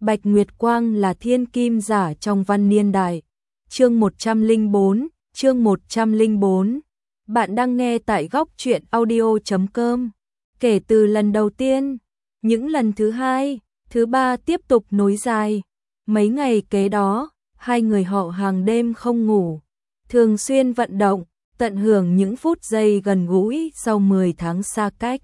Bạch Nguyệt Quang là thiên kim giả trong văn niên đại. Chương 104, chương 104. Bạn đang nghe tại góc truyện audio.com. Kể từ lần đầu tiên, những lần thứ hai, thứ ba tiếp tục nối dài. Mấy ngày kế đó, hai người họ hàng đêm không ngủ, thường xuyên vận động, tận hưởng những phút giây gần gũi sau 10 tháng xa cách.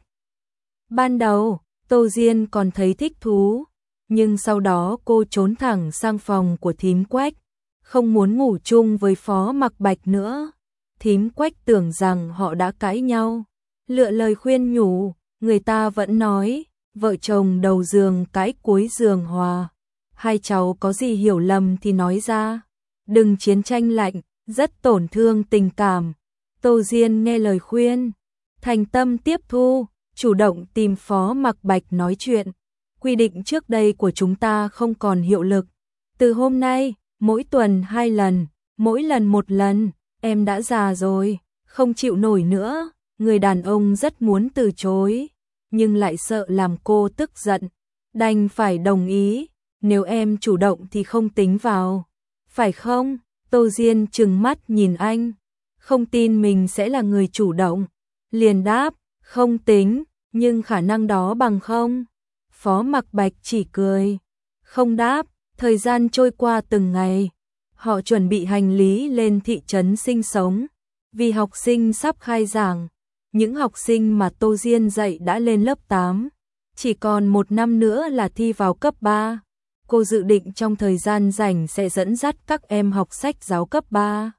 Ban đầu, Tô Diên còn thấy thích thú, nhưng sau đó cô trốn thẳng sang phòng của thím Quách, không muốn ngủ chung với Phó Mặc Bạch nữa. Thím Quách tưởng rằng họ đã cãi nhau, lựa lời khuyên nhủ, người ta vẫn nói, vợ chồng đầu giường cãi cuối giường hòa. Hai cháu có gì hiểu lầm thì nói ra, đừng chiến tranh lạnh, rất tổn thương tình cảm. Tô Diên nghe lời khuyên, thành tâm tiếp thu, chủ động tìm Phó Mặc Bạch nói chuyện. Quy định trước đây của chúng ta không còn hiệu lực. Từ hôm nay, mỗi tuần 2 lần, mỗi lần 1 lần, em đã già rồi, không chịu nổi nữa. Người đàn ông rất muốn từ chối, nhưng lại sợ làm cô tức giận, đành phải đồng ý. Nếu em chủ động thì không tính vào, phải không? Tô Diên trừng mắt nhìn anh, không tin mình sẽ là người chủ động, liền đáp, không tính, nhưng khả năng đó bằng không? Phó Mặc Bạch chỉ cười, không đáp. Thời gian trôi qua từng ngày, họ chuẩn bị hành lý lên thị trấn sinh sống. Vì học sinh sắp khai giảng, những học sinh mà Tô Diên dạy đã lên lớp 8, chỉ còn 1 năm nữa là thi vào cấp 3. Cô dự định trong thời gian rảnh sẽ dẫn dắt các em học sách giáo cấp 3,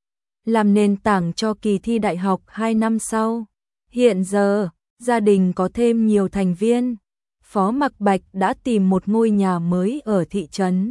làm nền tảng cho kỳ thi đại học 2 năm sau. Hiện giờ, gia đình có thêm nhiều thành viên. Phó Mặc Bạch đã tìm một ngôi nhà mới ở thị trấn,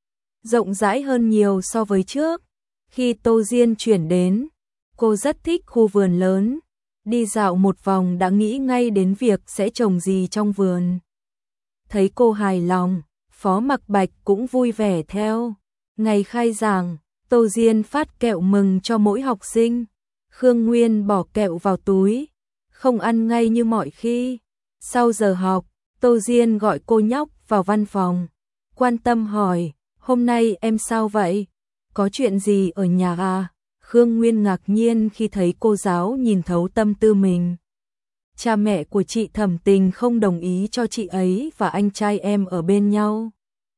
rộng rãi hơn nhiều so với trước. Khi Tô Diên chuyển đến, cô rất thích khu vườn lớn, đi dạo một vòng đã nghĩ ngay đến việc sẽ trồng gì trong vườn. Thấy cô hài lòng, Phó Mặc Bạch cũng vui vẻ theo. Ngày khai giảng, Tô Diên phát kẹo mừng cho mỗi học sinh. Khương Nguyên bỏ kẹo vào túi, không ăn ngay như mọi khi. Sau giờ học, Tô Diên gọi cô nhóc vào văn phòng, quan tâm hỏi, hôm nay em sao vậy? Có chuyện gì ở nhà à? Khương Nguyên ngạc nhiên khi thấy cô giáo nhìn thấu tâm tư mình. Cha mẹ của chị Thẩm Tình không đồng ý cho chị ấy và anh trai em ở bên nhau.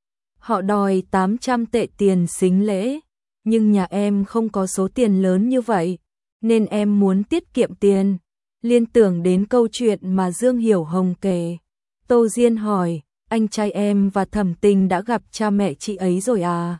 Họ đòi 800 tệ tiền sính lễ, nhưng nhà em không có số tiền lớn như vậy, nên em muốn tiết kiệm tiền. Liên tưởng đến câu chuyện mà Dương Hiểu Hồng kể. Tô Diên hỏi, anh trai em và Thẩm Tình đã gặp cha mẹ chị ấy rồi à?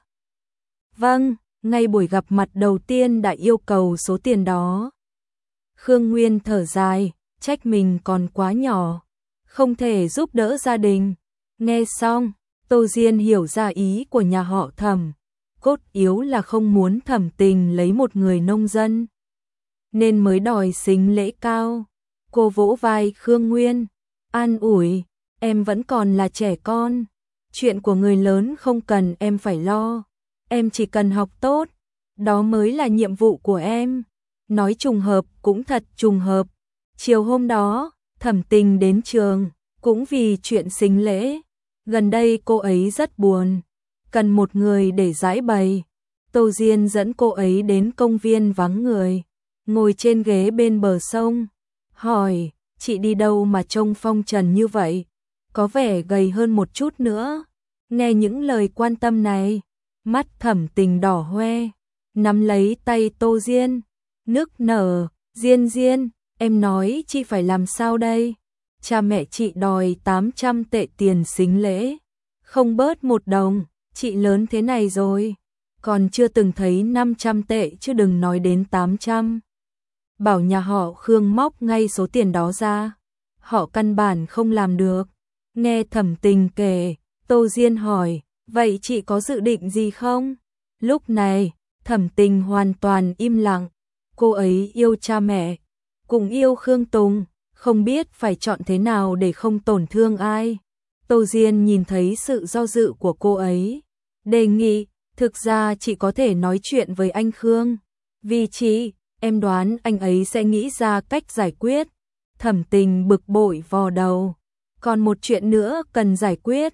Vâng, ngay buổi gặp mặt đầu tiên đã yêu cầu số tiền đó. Khương Nguyên thở dài, trách mình còn quá nhỏ, không thể giúp đỡ gia đình. Nghe xong, Tô Diên hiểu ra ý của nhà họ Thẩm, cốt yếu là không muốn Thẩm Tình lấy một người nông dân, nên mới đòi sính lễ cao. Cô vỗ vai Khương Nguyên, an ủi, em vẫn còn là trẻ con, chuyện của người lớn không cần em phải lo, em chỉ cần học tốt, đó mới là nhiệm vụ của em. Nói trùng hợp cũng thật trùng hợp, chiều hôm đó, Thẩm Tình đến trường, cũng vì chuyện sính lễ. Gần đây cô ấy rất buồn, cần một người để giải bày. Tô Diên dẫn cô ấy đến công viên vắng người, ngồi trên ghế bên bờ sông, hỏi, chị đi đâu mà trông phong trần như vậy? Có vẻ gầy hơn một chút nữa. Nghe những lời quan tâm này, mắt Thẩm Tình đỏ hoe, nắm lấy tay Tô Diên, nức nở, Diên, em nói chị phải làm sao đây? Cha mẹ chị đòi 800 tệ tiền sính lễ, không bớt một đồng, chị lớn thế này rồi, còn chưa từng thấy 500 tệ chứ đừng nói đến 800. Bảo nhà họ Khương móc ngay số tiền đó ra, họ căn bản không làm được. Nghe Thẩm Tình kể, Tô Diên hỏi, vậy chị có dự định gì không? Lúc này, Thẩm Tình hoàn toàn im lặng, cô ấy yêu cha mẹ, cũng yêu Khương Tùng, không biết phải chọn thế nào để không tổn thương ai. Tô Diên nhìn thấy sự do dự của cô ấy, đề nghị, thực ra chị có thể nói chuyện với anh Khương, vì chị, em đoán anh ấy sẽ nghĩ ra cách giải quyết. Thẩm Tình bực bội vò đầu, còn một chuyện nữa cần giải quyết.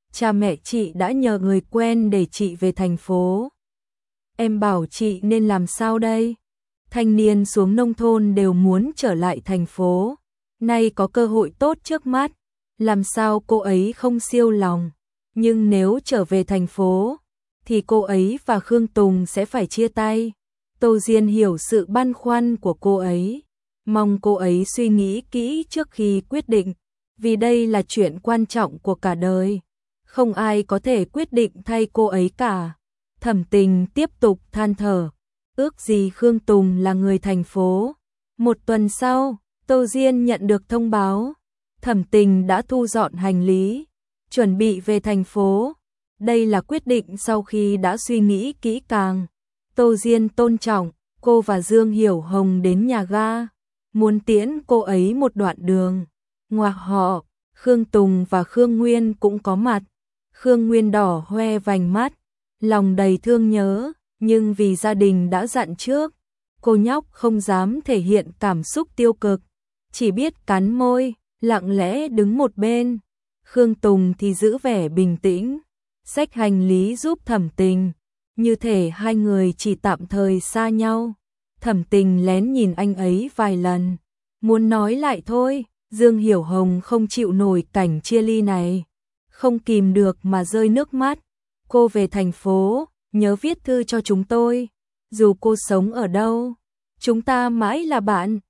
cha mẹ chị đã nhờ người quen để chị về thành phố. Em bảo chị nên làm sao đây? Thanh niên xuống nông thôn đều muốn trở lại thành phố. Nay có cơ hội tốt trước mắt, làm sao cô ấy không siêu lòng. Nhưng nếu trở về thành phố, thì cô ấy và Khương Tùng sẽ phải chia tay. Tô Diên hiểu sự băn khoăn của cô ấy. Mong cô ấy suy nghĩ kỹ trước khi quyết định, vì đây là chuyện quan trọng của cả đời. Không ai có thể quyết định thay cô ấy cả. Thẩm Tình tiếp tục than thở. Ước gì Khương Tùng là người thành phố. Một tuần sau, Tô Diên nhận được thông báo. Thẩm Tình đã thu dọn hành lý, chuẩn bị về thành phố. Đây là quyết định sau khi đã suy nghĩ kỹ càng. Tô Diên tôn trọng, cô và Dương Hiểu Hồng đến nhà ga, muốn tiễn cô ấy một đoạn đường. Ngoạc họ, Khương Tùng và Khương Nguyên cũng có mặt. Khương Nguyên đỏ hoe vành mắt, lòng đầy thương nhớ, nhưng vì gia đình đã dặn trước, cô nhóc không dám thể hiện cảm xúc tiêu cực, chỉ biết cắn môi, lặng lẽ đứng một bên. Khương Tùng thì giữ vẻ bình tĩnh, xách hành lý giúp Thẩm Tình, như thể hai người chỉ tạm thời xa nhau. Thẩm Tình lén nhìn anh ấy vài lần, muốn nói lại thôi. Dương Hiểu Hồng không chịu nổi cảnh chia ly này, không kìm được mà rơi nước mắt. Cô về thành phố, nhớ viết thư cho chúng tôi. Dù cô sống ở đâu, chúng ta mãi là bạn.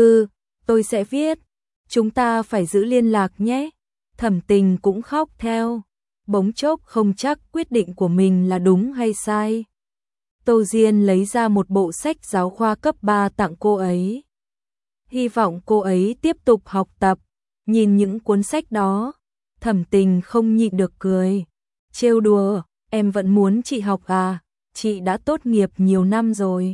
Tôi sẽ viết. Chúng ta phải giữ liên lạc nhé. Thẩm Tình cũng khóc theo. Bỗng chốc không chắc quyết định của mình là đúng hay sai. Tô Diên lấy ra một bộ sách giáo khoa cấp 3 tặng cô ấy. Hy vọng cô ấy tiếp tục học tập. Nhìn những cuốn sách đó, Thẩm Tình không nhịn được cười. Trêu đùa, em vẫn muốn chị học à? Chị đã tốt nghiệp nhiều năm rồi.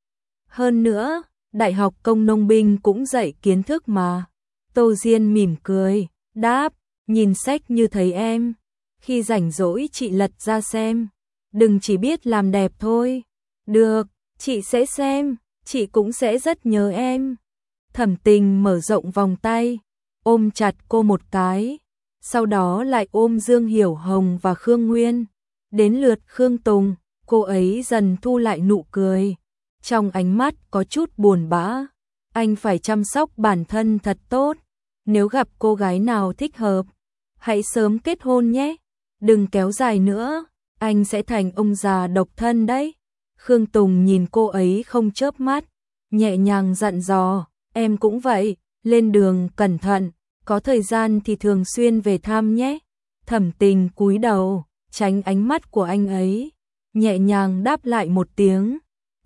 Hơn nữa, Đại học Công Nông binh cũng dạy kiến thức mà. Tô Diên mỉm cười, đáp, nhìn sách như thấy em. Khi rảnh rỗi chị lật ra xem. Đừng chỉ biết làm đẹp thôi. Được, chị sẽ xem, chị cũng sẽ rất nhớ em. Thẩm Tình mở rộng vòng tay, ôm chặt cô một cái, sau đó lại ôm Dương Hiểu Hồng và Khương Nguyên. Đến lượt Khương Tùng, cô ấy dần thu lại nụ cười, trong ánh mắt có chút buồn bã. Anh phải chăm sóc bản thân thật tốt, nếu gặp cô gái nào thích hợp, hãy sớm kết hôn nhé, đừng kéo dài nữa, anh sẽ thành ông già độc thân đấy. Khương Tùng nhìn cô ấy không chớp mắt, nhẹ nhàng dặn dò, em cũng vậy, lên đường cẩn thận, có thời gian thì thường xuyên về thăm nhé. Thẩm Tình cúi đầu, tránh ánh mắt của anh ấy, nhẹ nhàng đáp lại một tiếng.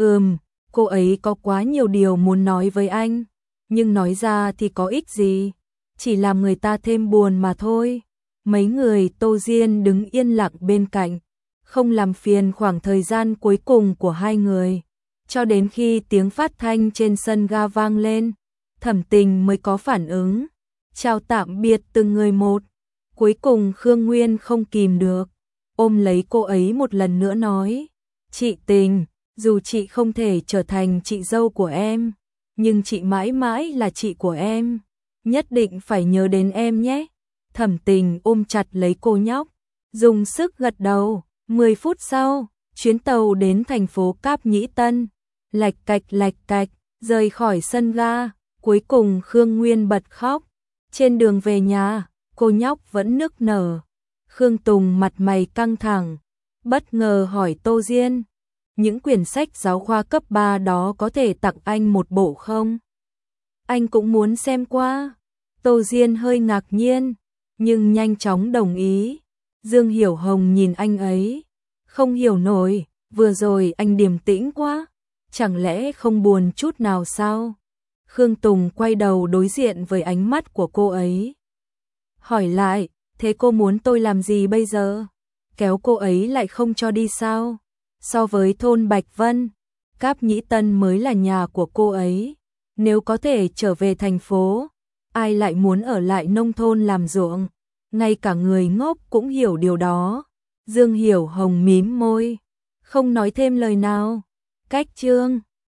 Cô ấy có quá nhiều điều muốn nói với anh, nhưng nói ra thì có ích gì, chỉ làm người ta thêm buồn mà thôi. Mấy người Tô Diên đứng yên lặng bên cạnh, không làm phiền khoảng thời gian cuối cùng của hai người. Cho đến khi tiếng phát thanh trên sân ga vang lên, Thẩm Tình mới có phản ứng. Chào tạm biệt từng người một. Cuối cùng Khương Nguyên không kìm được, ôm lấy cô ấy một lần nữa nói, chị Tình, dù chị không thể trở thành chị dâu của em, nhưng chị mãi mãi là chị của em, nhất định phải nhớ đến em nhé. Thẩm Tình ôm chặt lấy cô nhóc, dùng sức gật đầu. 10 phút sau, chuyến tàu đến thành phố Cáp Nhĩ Tân, lạch cạch, rời khỏi sân ga. Cuối cùng Khương Nguyên bật khóc. Trên đường về nhà, cô nhóc vẫn nức nở. Khương Tùng mặt mày căng thẳng, bất ngờ hỏi Tô Diên, những quyển sách giáo khoa cấp 3 đó có thể tặng anh một bộ không? Anh cũng muốn xem qua. Tô Diên hơi ngạc nhiên, nhưng nhanh chóng đồng ý. Dương Hiểu Hồng nhìn anh ấy, không hiểu nổi, vừa rồi anh điềm tĩnh quá, chẳng lẽ không buồn chút nào sao? Khương Tùng quay đầu đối diện với ánh mắt của cô ấy. Hỏi lại, thế cô muốn tôi làm gì bây giờ? Kéo cô ấy lại không cho đi sao? So với thôn Bạch Vân, Cáp Nhĩ Tân mới là nhà của cô ấy. Nếu có thể trở về thành phố, ai lại muốn ở lại nông thôn làm ruộng? Ngay cả người ngốc cũng hiểu điều đó. Dương Hiểu Hồng mím môi, không nói thêm lời nào. Cách chương